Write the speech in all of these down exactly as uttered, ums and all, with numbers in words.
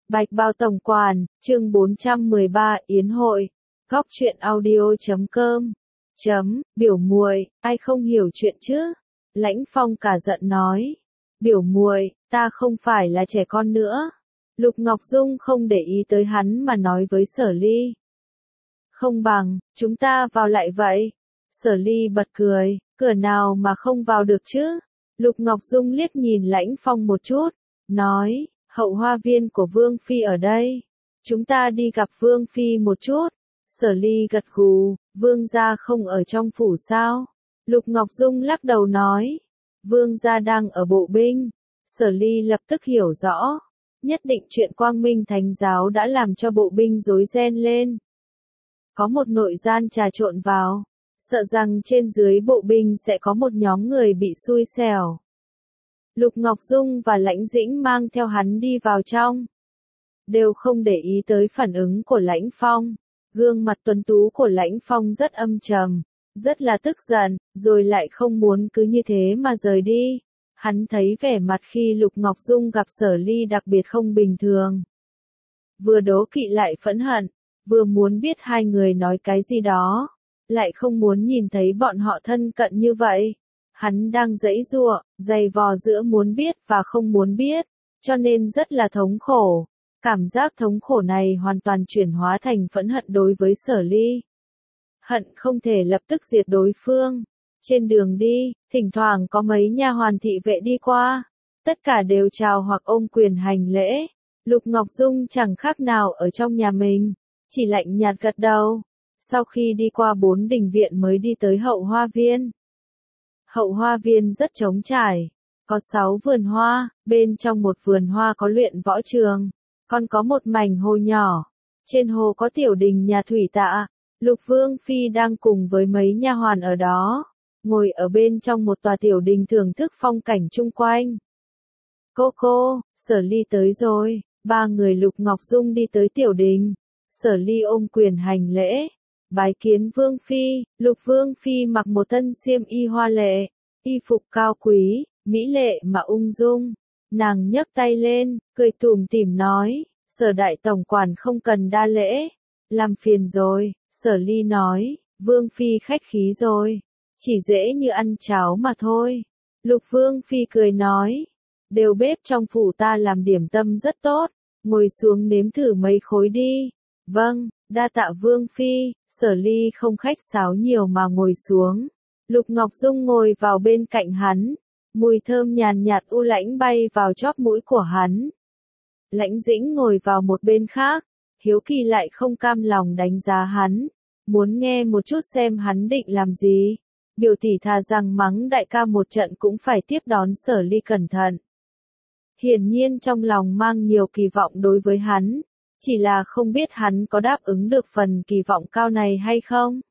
Bạch Bao Tổng Quản, chương bốn trăm mười ba, Yến hội. Góc truyện audio chấm com. Chấm, biểu muội, ai không hiểu chuyện chứ? Lãnh Phong cả giận nói. Biểu muội, ta không phải là trẻ con nữa. Lục Ngọc Dung không để ý tới hắn mà nói với Sở Ly. Không bằng, chúng ta vào lại vậy. Sở Ly bật cười, cửa nào mà không vào được chứ? Lục Ngọc Dung liếc nhìn Lãnh Phong một chút, nói, hậu hoa viên của Vương Phi ở đây. Chúng ta đi gặp Vương Phi một chút. Sở Ly gật gù, Vương gia không ở trong phủ sao? Lục Ngọc Dung lắc đầu nói, Vương gia đang ở bộ binh. Sở Ly lập tức hiểu rõ, nhất định chuyện Quang Minh Thánh giáo đã làm cho bộ binh rối ren lên. Có một nội gian trà trộn vào, sợ rằng trên dưới bộ binh sẽ có một nhóm người bị xui xẻo. Lục Ngọc Dung và Lãnh Dĩnh mang theo hắn đi vào trong. Đều không để ý tới phản ứng của Lãnh Phong. Gương mặt tuấn tú của Lãnh Phong rất âm trầm, rất là tức giận, rồi lại không muốn cứ như thế mà rời đi. Hắn thấy vẻ mặt khi Lục Ngọc Dung gặp Sở Ly đặc biệt không bình thường. Vừa đố kỵ lại phẫn hận, vừa muốn biết hai người nói cái gì đó, lại không muốn nhìn thấy bọn họ thân cận như vậy. Hắn đang giãy giụa, giày vò giữa muốn biết và không muốn biết, cho nên rất là thống khổ. Cảm giác thống khổ này hoàn toàn chuyển hóa thành phẫn hận đối với Sở Ly. Hận không thể lập tức diệt đối phương. Trên đường đi, thỉnh thoảng có mấy nha hoàn thị vệ đi qua, tất cả đều chào hoặc ôm quyền hành lễ. Lục Ngọc Dung chẳng khác nào ở trong nhà mình, chỉ lạnh nhạt gật đầu. Sau khi đi qua bốn đình viện mới đi tới hậu hoa viên. Hậu hoa viên rất trống trải, có sáu vườn hoa, bên trong một vườn hoa có luyện võ trường, còn có một mảnh hồ nhỏ. Trên hồ có tiểu đình nhà thủy tạ, Lục Vương Phi đang cùng với mấy nha hoàn ở đó, ngồi ở bên trong một tòa tiểu đình thưởng thức phong cảnh chung quanh. Cô cô, Sở Ly tới rồi. Ba người Lục Ngọc Dung đi tới tiểu đình. Sở Ly ôm quyền hành lễ. Bái kiến Vương Phi. Lục Vương Phi mặc một thân xiêm y hoa lệ, y phục cao quý, mỹ lệ mà ung dung. Nàng nhấc tay lên, cười tủm tỉm nói, Sở đại tổng quản không cần đa lễ. Làm phiền rồi. Sở Ly nói, Vương Phi khách khí rồi. Chỉ dễ như ăn cháo mà thôi. Lục Vương Phi cười nói, đều bếp trong phủ ta làm điểm tâm rất tốt, ngồi xuống nếm thử mấy khối đi. Vâng, đa tạ Vương Phi. Sở Ly không khách sáo nhiều mà ngồi xuống. Lục Ngọc Dung ngồi vào bên cạnh hắn, mùi thơm nhàn nhạt u lãnh bay vào chóp mũi của hắn. Lãnh Dĩnh ngồi vào một bên khác, hiếu kỳ lại không cam lòng đánh giá hắn, muốn nghe một chút xem hắn định làm gì. Biểu tỷ thà rằng mắng đại ca một trận cũng phải tiếp đón Sở Ly cẩn thận. Hiển nhiên trong lòng mang nhiều kỳ vọng đối với hắn, chỉ là không biết hắn có đáp ứng được phần kỳ vọng cao này hay không.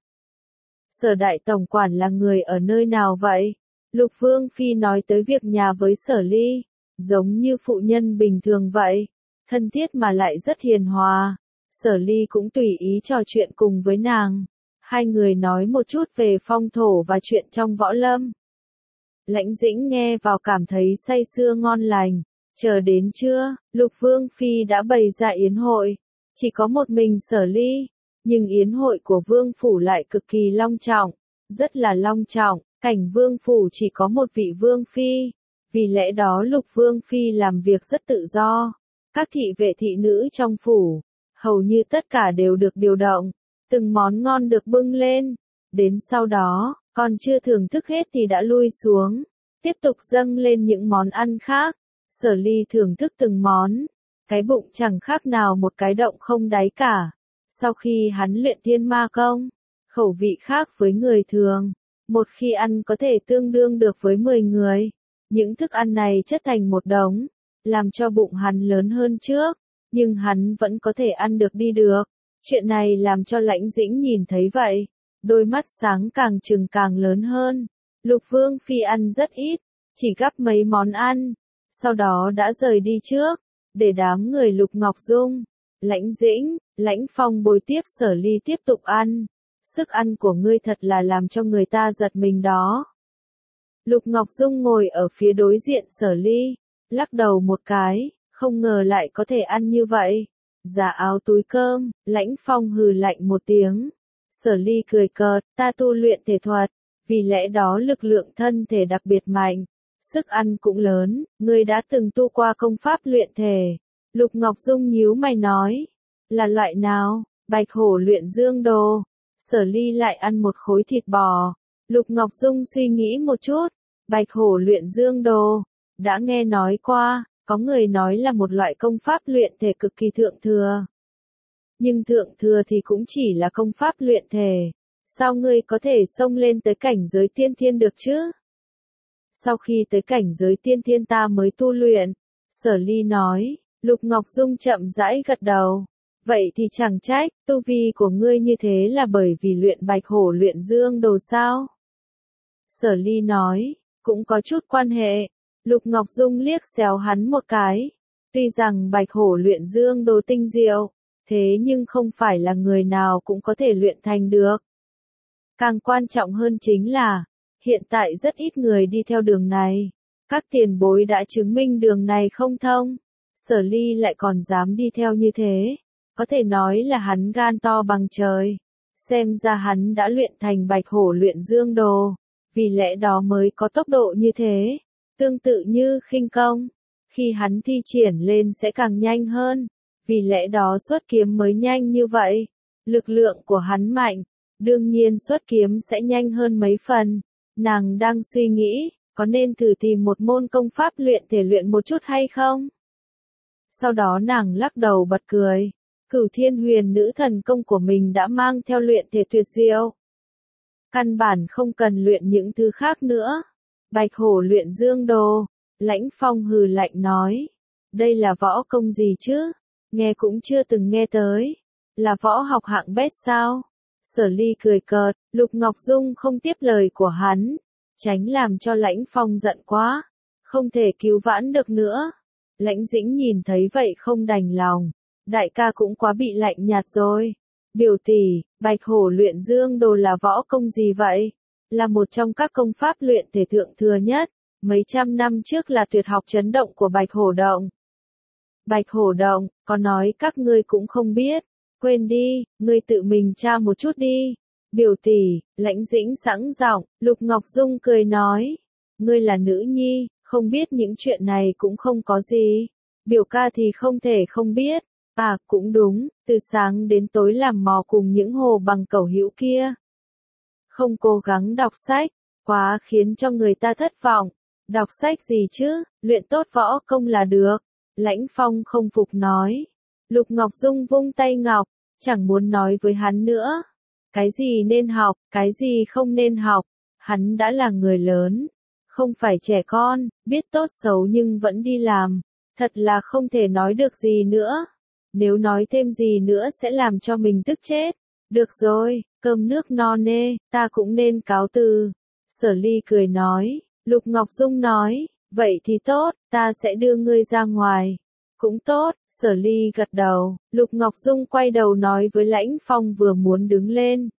Sở đại tổng quản là người ở nơi nào vậy? Lục Vương Phi nói tới việc nhà với Sở Ly, giống như phụ nhân bình thường vậy, thân thiết mà lại rất hiền hòa. Sở Ly cũng tùy ý trò chuyện cùng với nàng. Hai người nói một chút về phong thổ và chuyện trong võ lâm. Lãnh Dĩnh nghe vào cảm thấy say sưa ngon lành. Chờ đến trưa, Lục Vương Phi đã bày ra yến hội. Chỉ có một mình Sở Ly, nhưng yến hội của Vương Phủ lại cực kỳ long trọng. Rất là long trọng, cảnh Vương Phủ chỉ có một vị Vương Phi. Vì lẽ đó Lục Vương Phi làm việc rất tự do. Các thị vệ thị nữ trong phủ, hầu như tất cả đều được điều động. Từng món ngon được bưng lên. Đến sau đó, còn chưa thưởng thức hết thì đã lui xuống. Tiếp tục dâng lên những món ăn khác. Sở Ly thưởng thức từng món. Cái bụng chẳng khác nào một cái động không đáy cả. Sau khi hắn luyện thiên ma công, khẩu vị khác với người thường. Một khi ăn có thể tương đương được với mười người. Những thức ăn này chất thành một đống, làm cho bụng hắn lớn hơn trước. Nhưng hắn vẫn có thể ăn được đi được. Chuyện này làm cho Lãnh Dĩnh nhìn thấy vậy. Đôi mắt sáng càng trừng càng lớn hơn. Lục Vương Phi ăn rất ít, chỉ gắp mấy món ăn. Sau đó đã rời đi trước, để đám người Lục Ngọc Dung, Lãnh Dĩnh, Lãnh Phong bồi tiếp Sở Ly tiếp tục ăn. Sức ăn của ngươi thật là làm cho người ta giật mình đó. Lục Ngọc Dung ngồi ở phía đối diện Sở Ly, lắc đầu một cái, không ngờ lại có thể ăn như vậy. Giả áo túi cơm, Lãnh Phong hừ lạnh một tiếng. Sở Ly cười cợt, ta tu luyện thể thuật, vì lẽ đó lực lượng thân thể đặc biệt mạnh, sức ăn cũng lớn, ngươi đã từng tu qua công pháp luyện thể. Lục Ngọc Dung nhíu mày nói, là loại nào? Bạch hổ luyện dương đồ. Sở Ly lại ăn một khối thịt bò. Lục Ngọc Dung suy nghĩ một chút, bạch hổ luyện dương đồ, đã nghe nói qua, có người nói là một loại công pháp luyện thể cực kỳ thượng thừa. Nhưng thượng thừa thì cũng chỉ là công pháp luyện thể, sao ngươi có thể xông lên tới cảnh giới tiên thiên được chứ? Sau khi tới cảnh giới tiên thiên ta mới tu luyện, Sở Ly nói. Lục Ngọc Dung chậm rãi gật đầu. Vậy thì chẳng trách, tu vi của ngươi như thế là bởi vì luyện bạch hổ luyện dương đồ sao? Sở Ly nói, cũng có chút quan hệ. Lục Ngọc Dung liếc xéo hắn một cái. Tuy rằng bạch hổ luyện dương đồ tinh diệu, thế nhưng không phải là người nào cũng có thể luyện thành được. Càng quan trọng hơn chính là, hiện tại rất ít người đi theo đường này. Các tiền bối đã chứng minh đường này không thông. Sở Ly lại còn dám đi theo như thế. Có thể nói là hắn gan to bằng trời. Xem ra hắn đã luyện thành bạch hổ luyện dương đồ. Vì lẽ đó mới có tốc độ như thế. Tương tự như khinh công. Khi hắn thi triển lên sẽ càng nhanh hơn. Vì lẽ đó xuất kiếm mới nhanh như vậy. Lực lượng của hắn mạnh. Đương nhiên xuất kiếm sẽ nhanh hơn mấy phần. Nàng đang suy nghĩ, có nên thử tìm một môn công pháp luyện thể luyện một chút hay không? Sau đó nàng lắc đầu bật cười. Cửu Thiên Huyền Nữ thần công của mình đã mang theo luyện thể tuyệt diệu. Căn bản không cần luyện những thứ khác nữa. Bạch hổ luyện dương đồ. Lãnh Phong hừ lạnh nói. Đây là võ công gì chứ? Nghe cũng chưa từng nghe tới. Là võ học hạng bét sao? Sở Ly cười cợt, Lục Ngọc Dung không tiếp lời của hắn. Tránh làm cho Lãnh Phong giận quá. Không thể cứu vãn được nữa. Lãnh Dĩnh nhìn thấy vậy không đành lòng. Đại ca cũng quá bị lạnh nhạt rồi. Biểu tỷ, bạch hổ luyện dương đồ là võ công gì vậy? Là một trong các công pháp luyện thể thượng thừa nhất. Mấy trăm năm trước là tuyệt học chấn động của bạch hổ động. Bạch hổ động, có nói các ngươi cũng không biết. Quên đi, ngươi tự mình tra một chút đi. Biểu tỷ, Lãnh Dĩnh sẵn giọng, Lục Ngọc Dung cười nói. Ngươi là nữ nhi, không biết những chuyện này cũng không có gì. Biểu ca thì không thể không biết. À, cũng đúng, từ sáng đến tối làm mò cùng những hồ bằng cẩu hữu kia. Không cố gắng đọc sách, quá khiến cho người ta thất vọng. Đọc sách gì chứ, luyện tốt võ công là được. Lãnh Phong không phục nói. Lục Ngọc Dung vung tay ngọc, chẳng muốn nói với hắn nữa. Cái gì nên học, cái gì không nên học. Hắn đã là người lớn, không phải trẻ con, biết tốt xấu nhưng vẫn đi làm. Thật là không thể nói được gì nữa. Nếu nói thêm gì nữa sẽ làm cho mình tức chết. Được rồi, cơm nước no nê, ta cũng nên cáo từ. Sở Ly cười nói. Lục Ngọc Dung nói, vậy thì tốt, ta sẽ đưa ngươi ra ngoài. Cũng tốt, Sở Ly gật đầu. Lục Ngọc Dung quay đầu nói với Lãnh Phong vừa muốn đứng lên.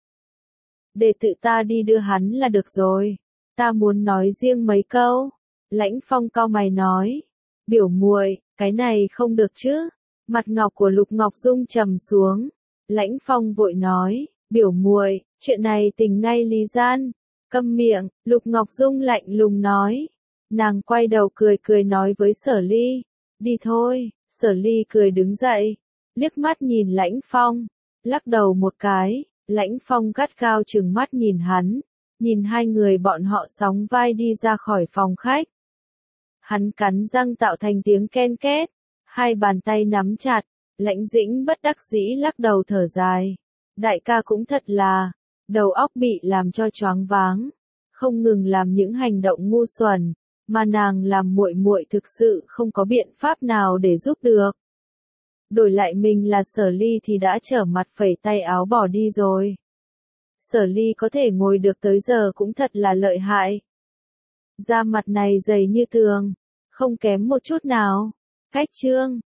Để tự ta đi đưa hắn là được rồi. Ta muốn nói riêng mấy câu. Lãnh Phong cau mày nói. Biểu muội, cái này không được chứ. Mặt ngọc của Lục Ngọc Dung trầm xuống. Lãnh Phong vội nói. Biểu muội, chuyện này tình ngay lý gian. Câm miệng, Lục Ngọc Dung lạnh lùng nói. Nàng quay đầu cười cười nói với Sở Ly. Đi thôi, Sở Ly cười đứng dậy. Liếc mắt nhìn Lãnh Phong. Lắc đầu một cái, Lãnh Phong gắt gao trừng mắt nhìn hắn. Nhìn hai người bọn họ sóng vai đi ra khỏi phòng khách. Hắn cắn răng tạo thành tiếng ken két. Hai bàn tay nắm chặt. Lãnh Dĩnh bất đắc dĩ lắc đầu thở dài. Đại ca cũng thật là, đầu óc bị làm cho choáng váng, không ngừng làm những hành động ngu xuẩn, mà nàng làm muội muội thực sự không có biện pháp nào để giúp được. Đổi lại mình là Sở Ly thì đã trở mặt phẩy tay áo bỏ đi rồi. Sở Ly có thể ngồi được tới giờ cũng thật là lợi hại. Da mặt này dày như tường, không kém một chút nào. Khách trương,